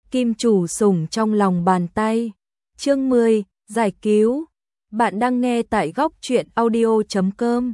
Kim chủ sủng trong lòng bàn tay. Chương 10, giải cứu. Bạn đang nghe tại góc truyện audio.com.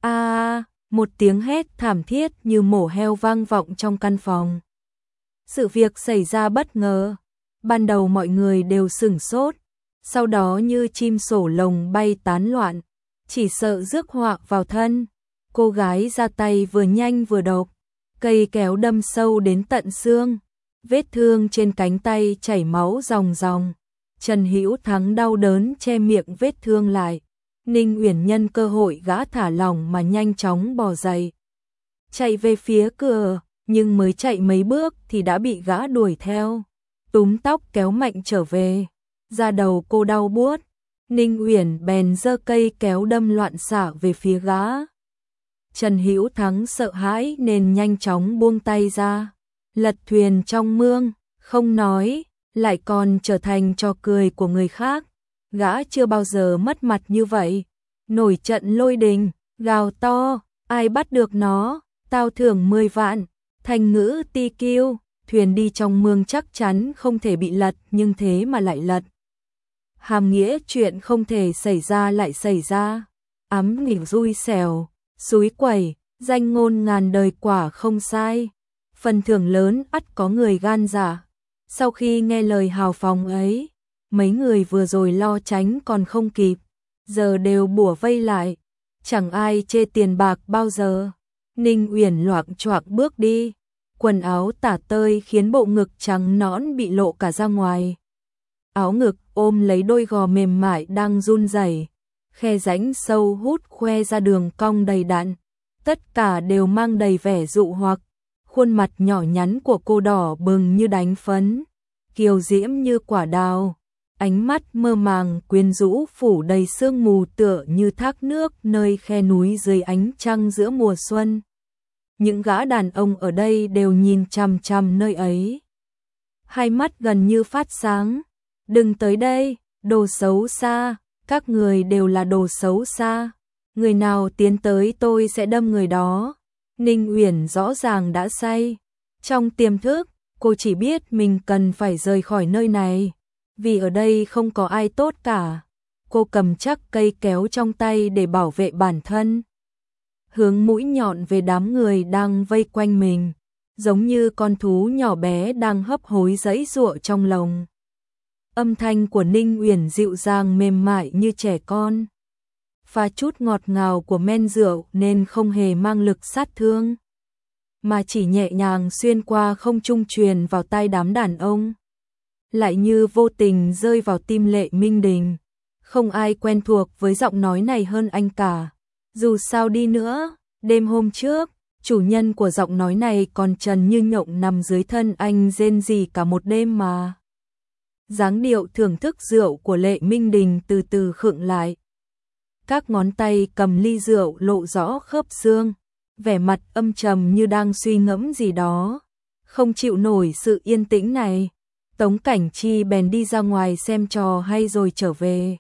Một tiếng hét thảm thiết như mổ heo vang vọng trong căn phòng. Sự việc xảy ra bất ngờ. Ban đầu mọi người đều sửng sốt, sau đó như chim sổ lồng bay tán loạn, chỉ sợ rước họa vào thân. Cô gái ra tay vừa nhanh vừa độc, cây kéo đâm sâu đến tận xương, vết thương trên cánh tay chảy máu ròng ròng. Trần Hữu Thắng đau đớn che miệng vết thương lại. Ninh Uyển nhân cơ hội gã thả lỏng mà nhanh chóng bò dậy, chạy về phía cửa, nhưng mới chạy mấy bước thì đã bị gã đuổi theo, túm tóc kéo mạnh trở về. Da đầu cô đau buốt, Ninh Uyển bèn giơ cây kéo đâm loạn xạ về phía gã. Trần Hữu Thắng sợ hãi nên nhanh chóng buông tay ra, lật thuyền trong mương, không nói, lại còn trở thành trò cười của người khác. Gã chưa bao giờ mất mặt như vậy, nổi trận lôi đình, gào to, ai bắt được nó, tao thưởng 10 vạn. Thành ngữ ti kiêu, thuyền đi trong mương chắc chắn không thể bị lật, nhưng thế mà lại lật. Hàm nghĩa chuyện không thể xảy ra lại xảy ra. Ám nghỉ xui xẻo, xúi quẩy, danh ngôn ngàn đời quả không sai. Phần thưởng lớn ắt có người gan dạ. Sau khi nghe lời hào phóng ấy, mấy người vừa rồi lo tránh còn không kịp, giờ đều bủa vây lại. Chẳng ai chê tiền bạc bao giờ. Ninh Uyển loạng choạng bước đi, quần áo tả tơi khiến bộ ngực trắng nõn bị lộ cả ra ngoài. Áo ngực ôm lấy đôi gò mềm mại đang run rẩy, khe rãnh sâu hút khoe ra đường cong đầy đặn. Tất cả đều mang đầy vẻ dụ hoặc. Khuôn mặt nhỏ nhắn của cô đỏ bừng như đánh phấn, kiều diễm như quả đào, ánh mắt mơ màng quyến rũ phủ đầy sương mù tựa như thác nước nơi khe núi dưới ánh trăng giữa mùa xuân. Những gã đàn ông ở đây đều nhìn chằm chằm nơi ấy, hai mắt gần như phát sáng. Đừng tới đây, đồ xấu xa, các người đều là đồ xấu xa. Người nào tiến tới tôi sẽ đâm người đó. Ninh Uyển rõ ràng đã say. Trong tiềm thức, cô chỉ biết mình cần phải rời khỏi nơi này, vì ở đây không có ai tốt cả. Cô cầm chắc cây kéo trong tay để bảo vệ bản thân, hướng mũi nhọn về đám người đang vây quanh mình, giống như con thú nhỏ bé đang hấp hối giãy giụa trong lồng. Âm thanh của Ninh Uyển dịu dàng mềm mại như trẻ con, pha chút ngọt ngào của men rượu nên không hề mang lực sát thương, mà chỉ nhẹ nhàng xuyên qua không trung truyền vào tai đám đàn ông, lại như vô tình rơi vào tim Lệ Minh Đình. Không ai quen thuộc với giọng nói này hơn anh cả. Dù sao đi nữa, đêm hôm trước, chủ nhân của giọng nói này còn trần như nhộng nằm dưới thân anh rên rỉ cả một đêm mà. Dáng điệu thưởng thức rượu của Lệ Minh Đình từ từ khựng lại. Các ngón tay cầm ly rượu lộ rõ khớp xương, vẻ mặt âm trầm như đang suy ngẫm gì đó. Không chịu nổi sự yên tĩnh này, Tống Cảnh Chi bèn đi ra ngoài xem trò hay rồi trở về,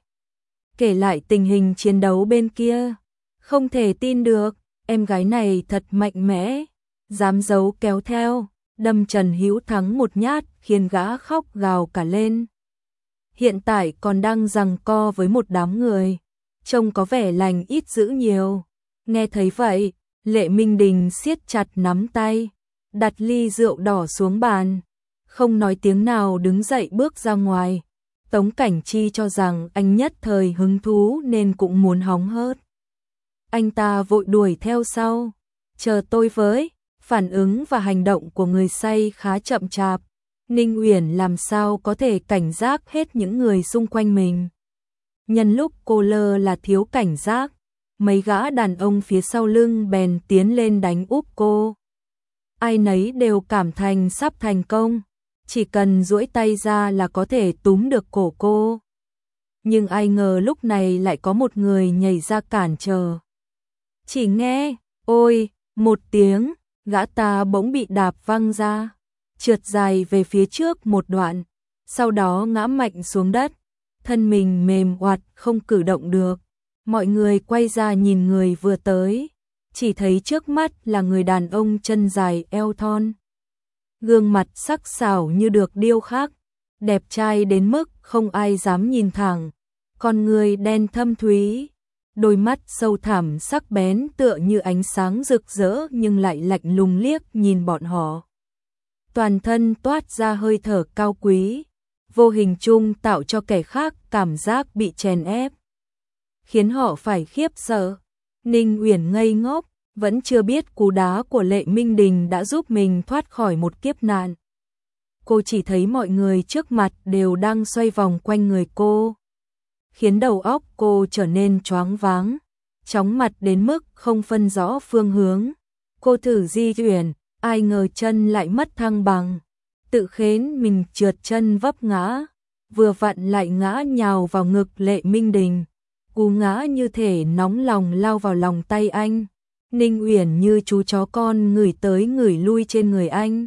kể lại tình hình chiến đấu bên kia. Không thể tin được, em gái này thật mạnh mẽ, dám giấu kéo theo, đâm Trần Hữu Thắng một nhát khiến gã khóc gào cả lên. Hiện tại còn đang giằng co với một đám người, trông có vẻ lành ít dữ nhiều. Nghe thấy vậy, Lệ Minh Đình siết chặt nắm tay, đặt ly rượu đỏ xuống bàn, không nói tiếng nào đứng dậy bước ra ngoài. Tống Cảnh Chi cho rằng anh nhất thời hứng thú nên cũng muốn hóng hớt. Anh ta vội đuổi theo sau, chờ tôi với. Phản ứng và hành động của người say khá chậm chạp. Ninh Uyển làm sao có thể cảnh giác hết những người xung quanh mình. Nhân lúc cô lơ là thiếu cảnh giác, mấy gã đàn ông phía sau lưng bèn tiến lên đánh úp cô. Ai nấy đều cảm thành sắp thành công, chỉ cần duỗi tay ra là có thể túm được cổ cô. Nhưng ai ngờ lúc này lại có một người nhảy ra cản trở. Chỉ nghe, ôi, một tiếng, gã ta bỗng bị đạp văng ra, trượt dài về phía trước một đoạn, sau đó ngã mạnh xuống đất, thân mình mềm oặt không cử động được. Mọi người quay ra nhìn người vừa tới, chỉ thấy trước mắt là người đàn ông chân dài eo thon, gương mặt sắc sảo như được điêu khắc, đẹp trai đến mức không ai dám nhìn thẳng, con người đen thâm thúy, đôi mắt sâu thẳm sắc bén tựa như ánh sáng rực rỡ nhưng lại lạnh lùng liếc nhìn bọn họ. Toàn thân toát ra hơi thở cao quý, vô hình chung tạo cho kẻ khác cảm giác bị chèn ép, khiến họ phải khiếp sợ. Ninh Uyển ngây ngốc, vẫn chưa biết cú đá của Lệ Minh Đình đã giúp mình thoát khỏi một kiếp nạn. Cô chỉ thấy mọi người trước mặt đều đang xoay vòng quanh người cô, khiến đầu óc cô trở nên choáng váng, chóng mặt đến mức không phân rõ phương hướng. Cô thử di chuyển, ai ngờ chân lại mất thăng bằng, tự khiến mình trượt chân vấp ngã, vừa vặn lại ngã nhào vào ngực Lệ Minh Đình. Cú ngã như thể nóng lòng lao vào lòng tay anh. Ninh Uyển như chú chó con ngửi tới ngửi lui trên người anh.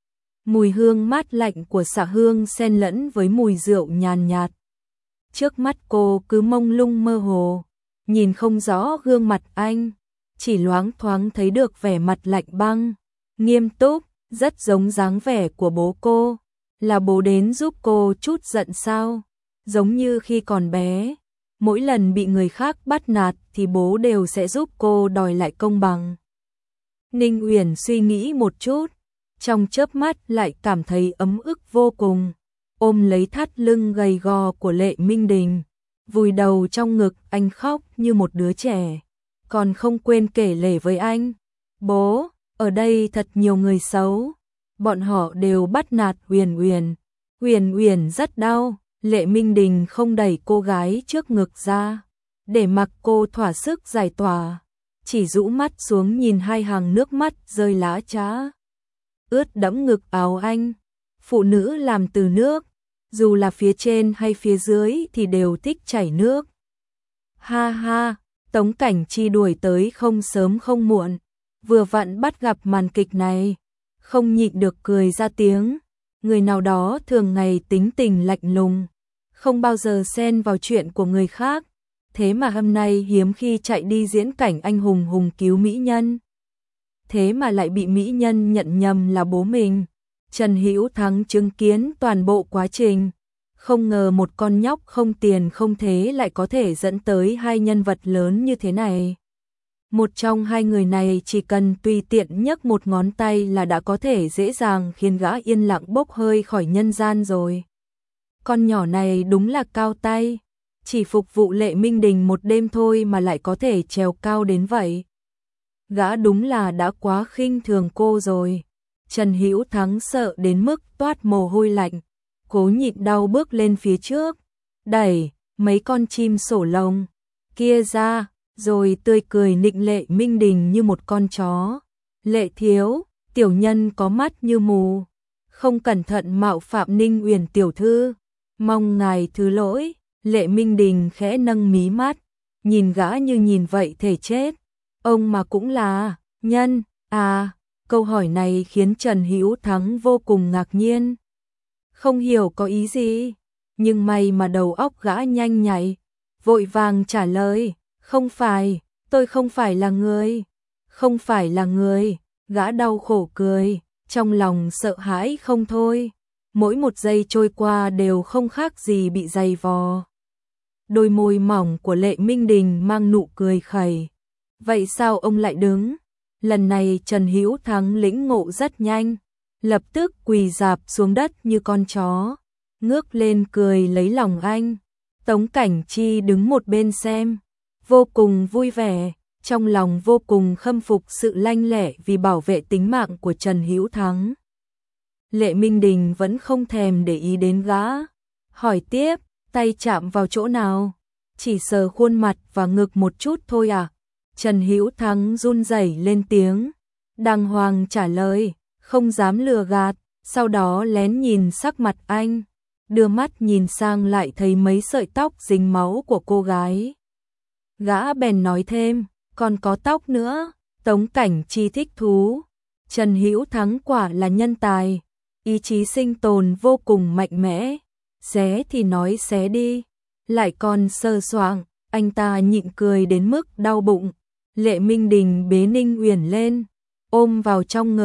Mùi hương mát lạnh của xạ hương xen lẫn với mùi rượu nhàn nhạt. Trước mắt cô cứ mông lung mơ hồ, nhìn không rõ gương mặt anh, chỉ loáng thoáng thấy được vẻ mặt lạnh băng, nghiêm túc, rất giống dáng vẻ của bố cô. Là bố đến giúp cô chút giận sao? Giống như khi còn bé, mỗi lần bị người khác bắt nạt thì bố đều sẽ giúp cô đòi lại công bằng. Ninh Uyển suy nghĩ một chút, trong chớp mắt lại cảm thấy ấm ức vô cùng, ôm lấy thắt lưng gầy gò của Lệ Minh Đình, vùi đầu trong ngực anh khóc như một đứa trẻ, còn không quên kể lể với anh. Bố, ở đây thật nhiều người xấu, bọn họ đều bắt nạt Uyển Uyển. Uyển Uyển rất đau. Lệ Minh Đình không đẩy cô gái trước ngực ra, để mặc cô thỏa sức giải tỏa, chỉ rũ mắt xuống nhìn hai hàng nước mắt rơi lã chã, ướt đẫm ngực áo anh. Phụ nữ làm từ nước, dù là phía trên hay phía dưới thì đều thích chảy nước. Ha ha, Tống Cảnh Chi đuổi tới không sớm không muộn, vừa vặn bắt gặp màn kịch này, không nhịn được cười ra tiếng. Người nào đó thường ngày tính tình lạnh lùng, không bao giờ xen vào chuyện của người khác, thế mà hôm nay hiếm khi chạy đi diễn cảnh anh hùng hùng cứu mỹ nhân. Thế mà lại bị mỹ nhân nhận nhầm là bố mình. Trần Hữu Thắng chứng kiến toàn bộ quá trình, không ngờ một con nhóc không tiền không thế lại có thể dẫn tới hai nhân vật lớn như thế này. Một trong hai người này chỉ cần tùy tiện nhấc một ngón tay là đã có thể dễ dàng khiến gã yên lặng bốc hơi khỏi nhân gian rồi. Con nhỏ này đúng là cao tay, chỉ phục vụ Lệ Minh Đình một đêm thôi mà lại có thể trèo cao đến vậy. Gã đúng là đã quá khinh thường cô rồi. Trần Hữu Thắng sợ đến mức toát mồ hôi lạnh, cố nhịn đau bước lên phía trước, đẩy mấy con chim sổ lồng kia ra, rồi tươi cười nịnh Lệ Minh Đình như một con chó. Lệ thiếu, tiểu nhân có mắt như mù, không cẩn thận mạo phạm Ninh Uyển tiểu thư, mong ngài thứ lỗi. Lệ Minh Đình khẽ nâng mí mắt, nhìn gã như nhìn vậy thể chết. Ông mà cũng là nhân à? Câu hỏi này khiến Trần Hữu Thắng vô cùng ngạc nhiên, không hiểu có ý gì, nhưng may mà đầu óc gã nhanh nhạy, vội vàng trả lời, không phải, tôi không phải là người, không phải là người. Gã đau khổ cười, trong lòng sợ hãi không thôi, mỗi một giây trôi qua đều không khác gì bị dày vò. Đôi môi mỏng của Lệ Minh Đình mang nụ cười khẩy. Vậy sao ông lại đứng? Lần này Trần Hữu Thắng lĩnh ngộ rất nhanh, lập tức quỳ rạp xuống đất như con chó, ngước lên cười lấy lòng anh. Tống Cảnh Chi đứng một bên xem, vô cùng vui vẻ, trong lòng vô cùng khâm phục sự lanh lẹ vì bảo vệ tính mạng của Trần Hữu Thắng. Lệ Minh Đình vẫn không thèm để ý đến gã, hỏi tiếp, tay chạm vào chỗ nào? Chỉ sờ khuôn mặt và ngực một chút thôi à? Trần Hữu Thắng run rẩy lên tiếng, đàng hoàng trả lời, không dám lừa gạt, sau đó lén nhìn sắc mặt anh, đưa mắt nhìn sang lại thấy mấy sợi tóc dính máu của cô gái. Gã bèn nói thêm, còn có tóc nữa. Tống Cảnh Chi thích thú, Trần Hữu Thắng quả là nhân tài, ý chí sinh tồn vô cùng mạnh mẽ, xé thì nói xé đi, lại còn sờ soạng, anh ta nhịn cười đến mức đau bụng. Lệ Minh Đình bế Ninh Uyển lên, ôm vào trong ngực,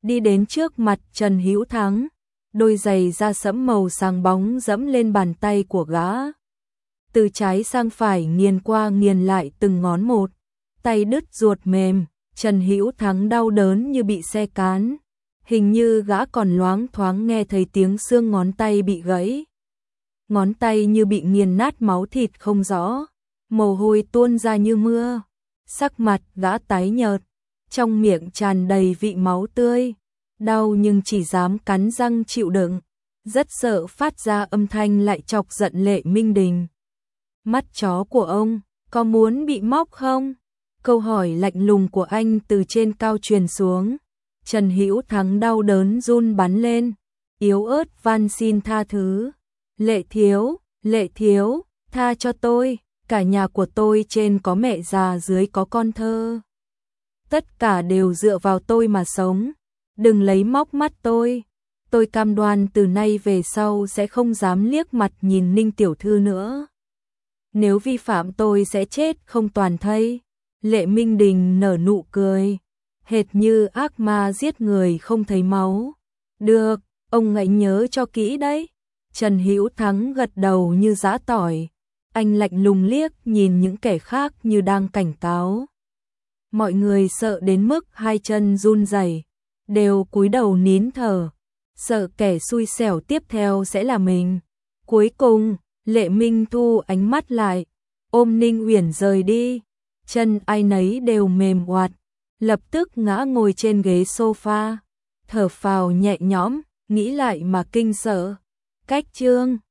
đi đến trước mặt Trần Hữu Thắng, đôi giày da sẫm màu sáng bóng dẫm lên bàn tay của gã. Từ trái sang phải nghiền qua nghiền lại từng ngón một, tay đứt ruột mềm, Trần Hữu Thắng đau đớn như bị xe cán. Hình như gã còn loáng thoáng nghe thấy tiếng xương ngón tay bị gãy. Ngón tay như bị nghiền nát, máu thịt không rõ, mồ hôi tuôn ra như mưa. Sắc mặt gã tái nhợt, trong miệng tràn đầy vị máu tươi, đau nhưng chỉ dám cắn răng chịu đựng, rất sợ phát ra âm thanh lại chọc giận Lệ Minh Đình. Mắt chó của ông, có muốn bị móc không? Câu hỏi lạnh lùng của anh từ trên cao truyền xuống. Trần Hữu Thắng đau đớn run bắn lên, yếu ớt van xin tha thứ. Lệ thiếu, tha cho tôi, cả nhà của tôi trên có mẹ già dưới có con thơ. Tất cả đều dựa vào tôi mà sống, đừng lấy móc mắt tôi cam đoan từ nay về sau sẽ không dám liếc mặt nhìn Ninh tiểu thư nữa. Nếu vi phạm tôi sẽ chết không toàn thây. Lệ Minh Đình nở nụ cười, hệt như ác ma giết người không thấy máu. Được, ông hãy nhớ cho kỹ đấy. Trần Hữu Thắng gật đầu như giã tỏi, anh lạnh lùng liếc nhìn những kẻ khác như đang cảnh cáo. Mọi người sợ đến mức hai chân run rẩy, đều cúi đầu nín thở, sợ kẻ xui xẻo tiếp theo sẽ là mình. Cuối cùng, Lệ Minh thu ánh mắt lại, ôm Ninh Uyển rời đi, chân ai nấy đều mềm oạt, lập tức ngã ngồi trên ghế sofa, thở phào nhẹ nhõm, nghĩ lại mà kinh sợ. Cách chương